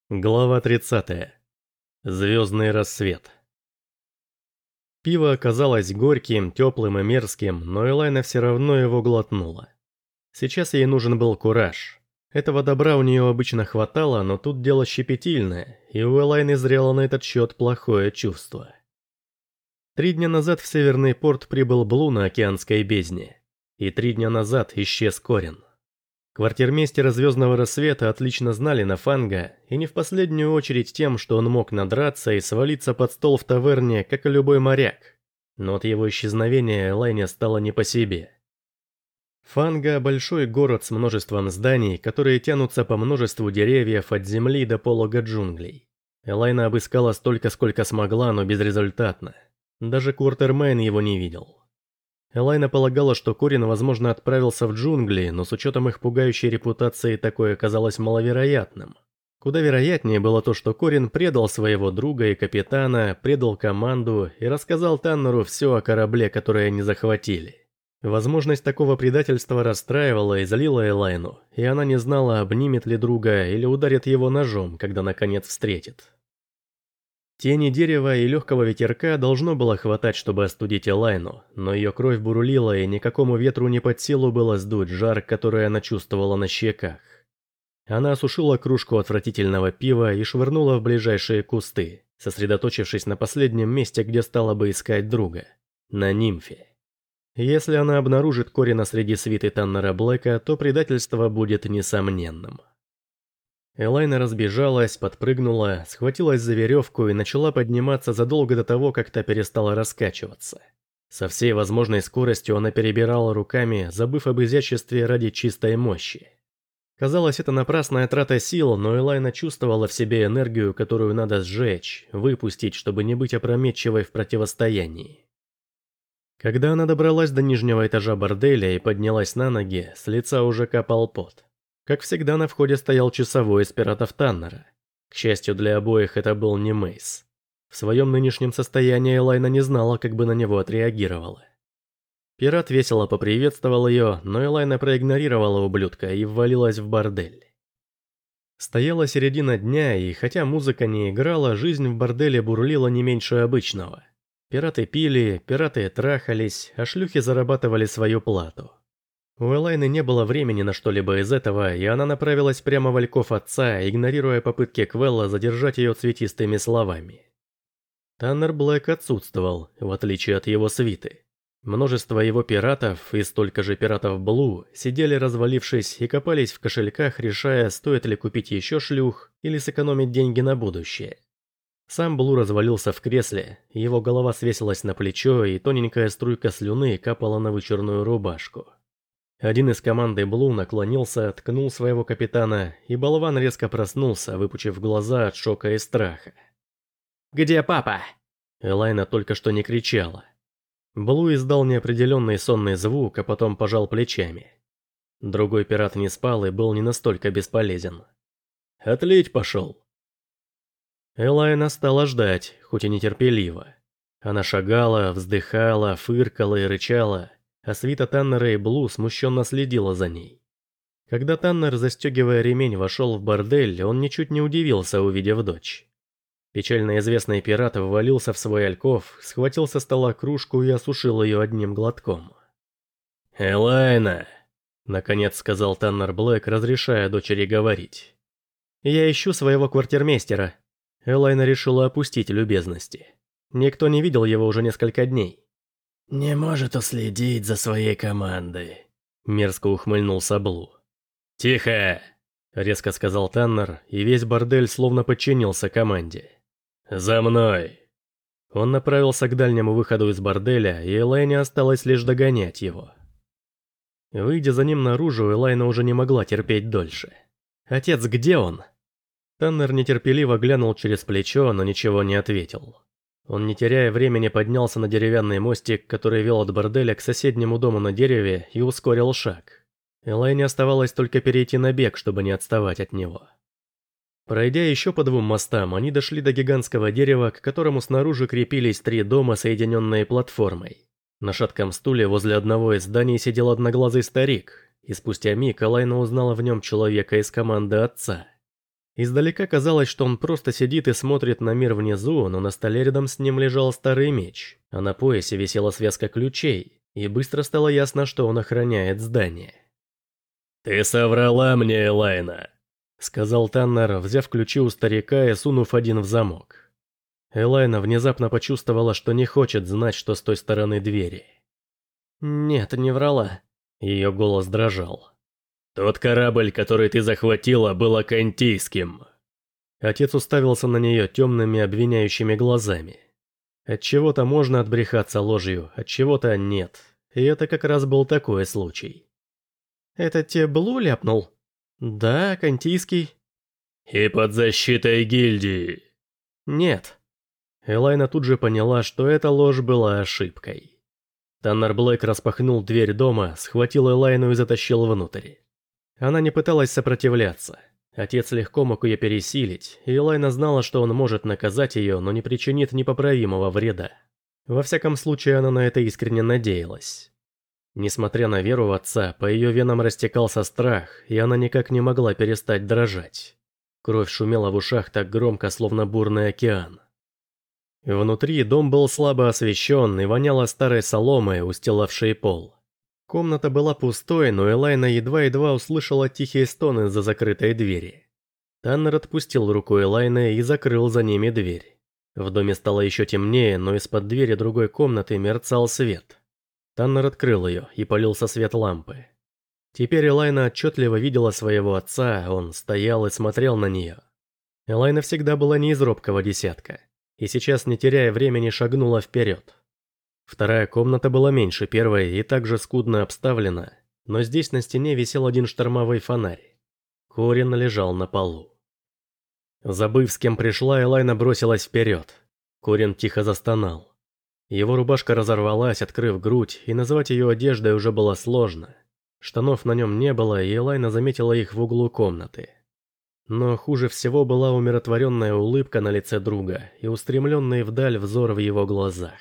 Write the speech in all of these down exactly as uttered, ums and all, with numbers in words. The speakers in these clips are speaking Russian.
Глава тридцатая. Звездный рассвет. Пиво оказалось горьким, теплым и мерзким, но Элайна все равно его глотнула. Сейчас ей нужен был кураж. Этого добра у нее обычно хватало, но тут дело щепетильное, и у Элайны зрело на этот счет плохое чувство. Три дня назад в Северный порт прибыл Блу на океанской бездне, и три дня назад исчез Корин. Квартирмейстера Звездного Рассвета отлично знали Нафанга, и не в последнюю очередь тем, что он мог надраться и свалиться под стол в таверне, как и любой моряк. Но от его исчезновения Элайне стало не по себе. Фанга – большой город с множеством зданий, которые тянутся по множеству деревьев от земли до полога джунглей. Элайна обыскала столько, сколько смогла, но безрезультатно. Даже Квартермейн его не видел. Элайна полагала, что Корин, возможно, отправился в джунгли, но с учетом их пугающей репутации такое казалось маловероятным. Куда вероятнее было то, что Корин предал своего друга и капитана, предал команду и рассказал Таннеру все о корабле, который они захватили. Возможность такого предательства расстраивала и злила Элайну, и она не знала, обнимет ли друга или ударит его ножом, когда наконец встретит. Тени дерева и легкого ветерка должно было хватать, чтобы остудить Элайну, но ее кровь бурлила, и никакому ветру не под силу было сдуть жар, который она чувствовала на щеках. Она осушила кружку отвратительного пива и швырнула в ближайшие кусты, сосредоточившись на последнем месте, где стала бы искать друга – на нимфе. Если она обнаружит Корина среди свиты Таннера Блэка, то предательство будет несомненным. Элайна разбежалась, подпрыгнула, схватилась за веревку и начала подниматься задолго до того, как та перестала раскачиваться. Со всей возможной скоростью она перебирала руками, забыв об изяществе ради чистой мощи. Казалось, это напрасная трата сил, но Элайна чувствовала в себе энергию, которую надо сжечь, выпустить, чтобы не быть опрометчивой в противостоянии. Когда она добралась до нижнего этажа борделя и поднялась на ноги, с лица уже капал пот. Как всегда, на входе стоял часовой из пиратов Таннера. К счастью для обоих, это был не Мейс. В своем нынешнем состоянии Элайна не знала, как бы на него отреагировала. Пират весело поприветствовал ее, но Элайна проигнорировала ублюдка и ввалилась в бордель. Стояла середина дня, и хотя музыка не играла, жизнь в борделе бурлила не меньше обычного. Пираты пили, пираты трахались, а шлюхи зарабатывали свою плату. У Элайны не было времени на что-либо из этого, и она направилась прямо в альков отца, игнорируя попытки Квелла задержать ее цветистыми словами. Таннер Блэк отсутствовал, в отличие от его свиты. Множество его пиратов и столько же пиратов Блу сидели развалившись и копались в кошельках, решая, стоит ли купить еще шлюх или сэкономить деньги на будущее. Сам Блу развалился в кресле, его голова свесилась на плечо, и тоненькая струйка слюны капала на вычурную рубашку. Один из команды Блу наклонился, ткнул своего капитана, и болван резко проснулся, выпучив глаза от шока и страха. «Где папа?» Элайна только что не кричала. Блу издал неопределенный сонный звук, а потом пожал плечами. Другой пират не спал и был не настолько бесполезен. «Отлить пошел!» Элайна стала ждать, хоть и нетерпеливо. Она шагала, вздыхала, фыркала и рычала, а свита Таннера и Блу смущенно следила за ней. Когда Таннер, застегивая ремень, вошел в бордель, он ничуть не удивился, увидев дочь. Печально известный пират ввалился в свой альков, схватил со стола кружку и осушил ее одним глотком. «Элайна!» — наконец сказал Таннер Блэк, разрешая дочери говорить. «Я ищу своего квартирмейстера». Элайна решила опустить любезности. Никто не видел его уже несколько дней. «Не может уследить за своей командой», — мерзко ухмыльнулся Блу. «Тихо!» — резко сказал Таннер, и весь бордель словно подчинился команде. «За мной!» Он направился к дальнему выходу из борделя, и Элайне осталось лишь догонять его. Выйдя за ним наружу, Элайна уже не могла терпеть дольше. «Отец, где он?» Таннер нетерпеливо глянул через плечо, но ничего не ответил. Он, не теряя времени, поднялся на деревянный мостик, который вел от борделя к соседнему дому на дереве, и ускорил шаг. Элайне оставалось только перейти на бег, чтобы не отставать от него. Пройдя еще по двум мостам, они дошли до гигантского дерева, к которому снаружи крепились три дома, соединенные платформой. На шатком стуле возле одного из зданий сидел одноглазый старик, и спустя миг Элайна узнала в нем человека из команды отца. Издалека казалось, что он просто сидит и смотрит на мир внизу, но на столе рядом с ним лежал старый меч, а на поясе висела связка ключей, и быстро стало ясно, что он охраняет здание. «Ты соврала мне, Элайна», — сказал Таннер, взяв ключи у старика и сунув один в замок. Элайна внезапно почувствовала, что не хочет знать, что с той стороны двери. «Нет, не врала». Ее голос дрожал. «Тот корабль, который ты захватила, был акантийским». Отец уставился на нее темными обвиняющими глазами. От чего-то можно отбрехаться ложью, от чего-то нет. И это как раз был такой случай. «Это те Блу ляпнул?» «Да, акантийский». «И под защитой гильдии». «Нет». Элайна тут же поняла, что эта ложь была ошибкой. Таннер Блэк распахнул дверь дома, схватил Элайну и затащил внутрь. Она не пыталась сопротивляться. Отец легко мог ее пересилить, и Элайна знала, что он может наказать ее, но не причинит непоправимого вреда. Во всяком случае, она на это искренне надеялась. Несмотря на веру в отца, по ее венам растекался страх, и она никак не могла перестать дрожать. Кровь шумела в ушах так громко, словно бурный океан. Внутри дом был слабо освещен и воняло старой соломой, устилавшей пол. Комната была пустой, но Элайна едва-едва услышала тихие стоны из-за закрытой двери. Таннер отпустил руку Элайны и закрыл за ними дверь. В доме стало еще темнее, но из-под двери другой комнаты мерцал свет. Таннер открыл ее, и полился свет лампы. Теперь Элайна отчетливо видела своего отца, он стоял и смотрел на нее. Элайна всегда была не из робкого десятка, и сейчас, не теряя времени, шагнула вперед. Вторая комната была меньше первой и также скудно обставлена, но здесь на стене висел один штормовой фонарь. Корин лежал на полу. Забыв, с кем пришла, Элайна бросилась вперед. Корин тихо застонал. Его рубашка разорвалась, открыв грудь, и назвать ее одеждой уже было сложно. Штанов на нем не было, и Элайна заметила их в углу комнаты. Но хуже всего была умиротворенная улыбка на лице друга и устремленный вдаль взор в его глазах.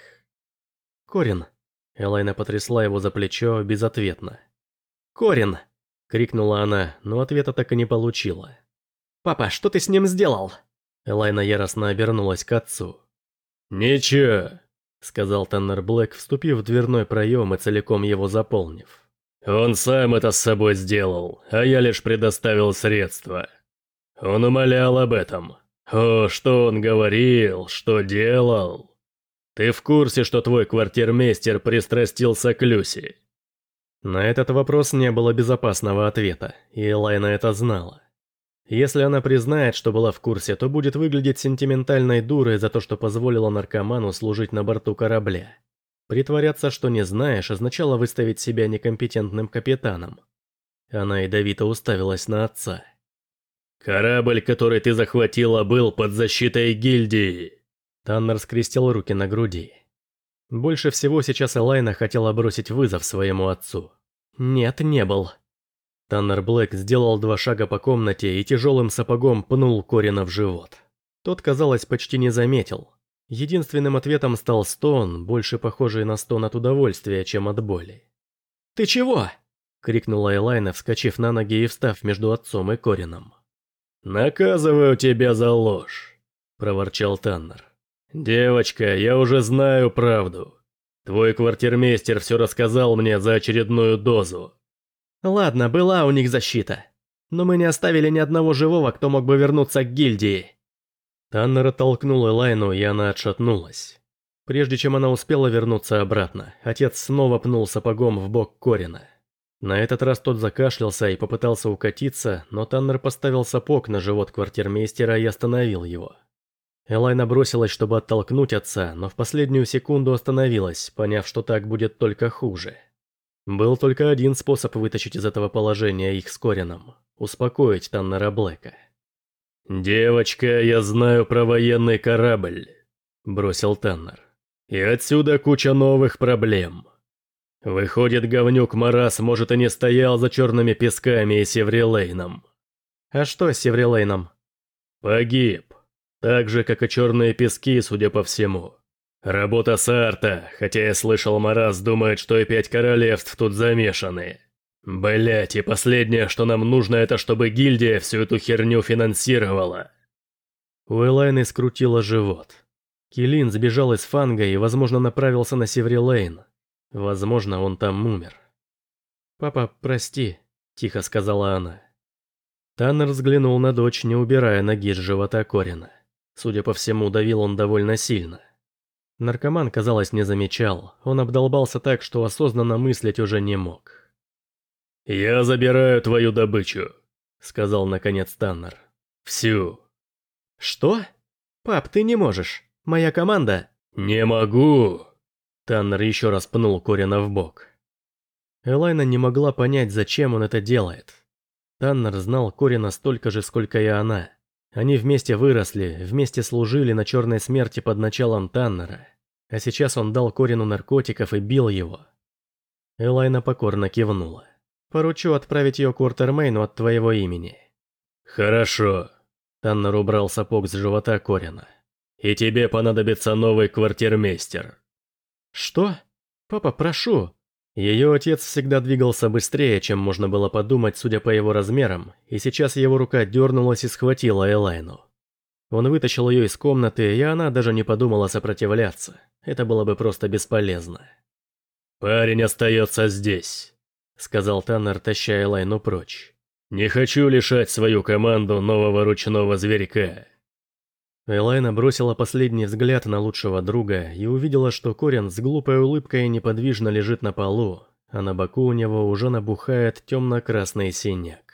«Корин!» Элайна потрясла его за плечо безответно. «Корин!» — крикнула она, но ответа так и не получила. «Папа, что ты с ним сделал?» Элайна яростно обернулась к отцу. «Ничего», — сказал Таннер Блэк, вступив в дверной проем и целиком его заполнив. «Он сам это с собой сделал, а я лишь предоставил средства. Он умолял об этом. О, что он говорил, что делал. Ты в курсе, что твой квартирмейстер пристрастился к Люси?» На этот вопрос не было безопасного ответа, и Элайна это знала. Если она признает, что была в курсе, то будет выглядеть сентиментальной дурой за то, что позволила наркоману служить на борту корабля. Притворяться, что не знаешь, означало выставить себя некомпетентным капитаном. Она ядовито уставилась на отца. «Корабль, который ты захватила, был под защитой гильдии». Таннер скрестил руки на груди. Больше всего сейчас Элайна хотела бросить вызов своему отцу. «Нет, не был». Таннер Блэк сделал два шага по комнате и тяжелым сапогом пнул Корина в живот. Тот, казалось, почти не заметил. Единственным ответом стал стон, больше похожий на стон от удовольствия, чем от боли. «Ты чего?» — крикнула Элайна, вскочив на ноги и встав между отцом и Корином. «Наказываю тебя за ложь», — проворчал Таннер. «Девочка, я уже знаю правду. Твой квартирмейстер все рассказал мне за очередную дозу». «Ладно, была у них защита. Но мы не оставили ни одного живого, кто мог бы вернуться к гильдии». Таннер оттолкнул Элайну, и она отшатнулась. Прежде чем она успела вернуться обратно, отец снова пнул сапогом в бок Корина. На этот раз тот закашлялся и попытался укатиться, но Таннер поставил сапог на живот квартирмейстера и остановил его. Элайна бросилась, чтобы оттолкнуть отца, но в последнюю секунду остановилась, поняв, что так будет только хуже. Был только один способ вытащить из этого положения их с Корином – успокоить Таннера Блэка. «Девочка, я знаю про военный корабль», – бросил Таннер. «И отсюда куча новых проблем. Выходит, говнюк Марас, может, и не стоял за черными песками и Севрилейном». «А что с Севрилейном?» «Погиб. Так же, как и черные пески, судя по всему. Работа Саарта, хотя я слышал, Марас думает, что и пять королевств тут замешаны. Блять, и последнее, что нам нужно, это чтобы гильдия всю эту херню финансировала. У Элайны скрутило живот. Килин сбежал из Фанга и, возможно, направился на Севри-Лейн. Возможно, он там умер. «Папа, прости», – тихо сказала она. Таннер взглянул на дочь, не убирая ноги с живота Корина. Судя по всему, давил он довольно сильно. Наркоман, казалось, не замечал. Он обдолбался так, что осознанно мыслить уже не мог. «Я забираю твою добычу», — сказал наконец Таннер. «Всю». «Что? Пап, ты не можешь. Моя команда...» «Не могу!» Таннер еще раз пнул Корина в бок. Элайна не могла понять, зачем он это делает. Таннер знал Корина столько же, сколько и она. Они вместе выросли, вместе служили на черной смерти под началом Таннера. А сейчас он дал Корину наркотиков и бил его. Элайна покорно кивнула. «Поручу отправить ее к Уортермейну от твоего имени». «Хорошо». Таннер убрал сапог с живота Корина. «И тебе понадобится новый квартирмейстер». «Что? Папа, прошу». Ее отец всегда двигался быстрее, чем можно было подумать, судя по его размерам, и сейчас его рука дернулась и схватила Элайну. Он вытащил ее из комнаты, и она даже не подумала сопротивляться. Это было бы просто бесполезно. «Парень остается здесь», — сказал Таннер, таща Элайну прочь. «Не хочу лишать свою команду нового ручного зверька». Элайна бросила последний взгляд на лучшего друга и увидела, что Корин с глупой улыбкой неподвижно лежит на полу, а на боку у него уже набухает темно-красный синяк.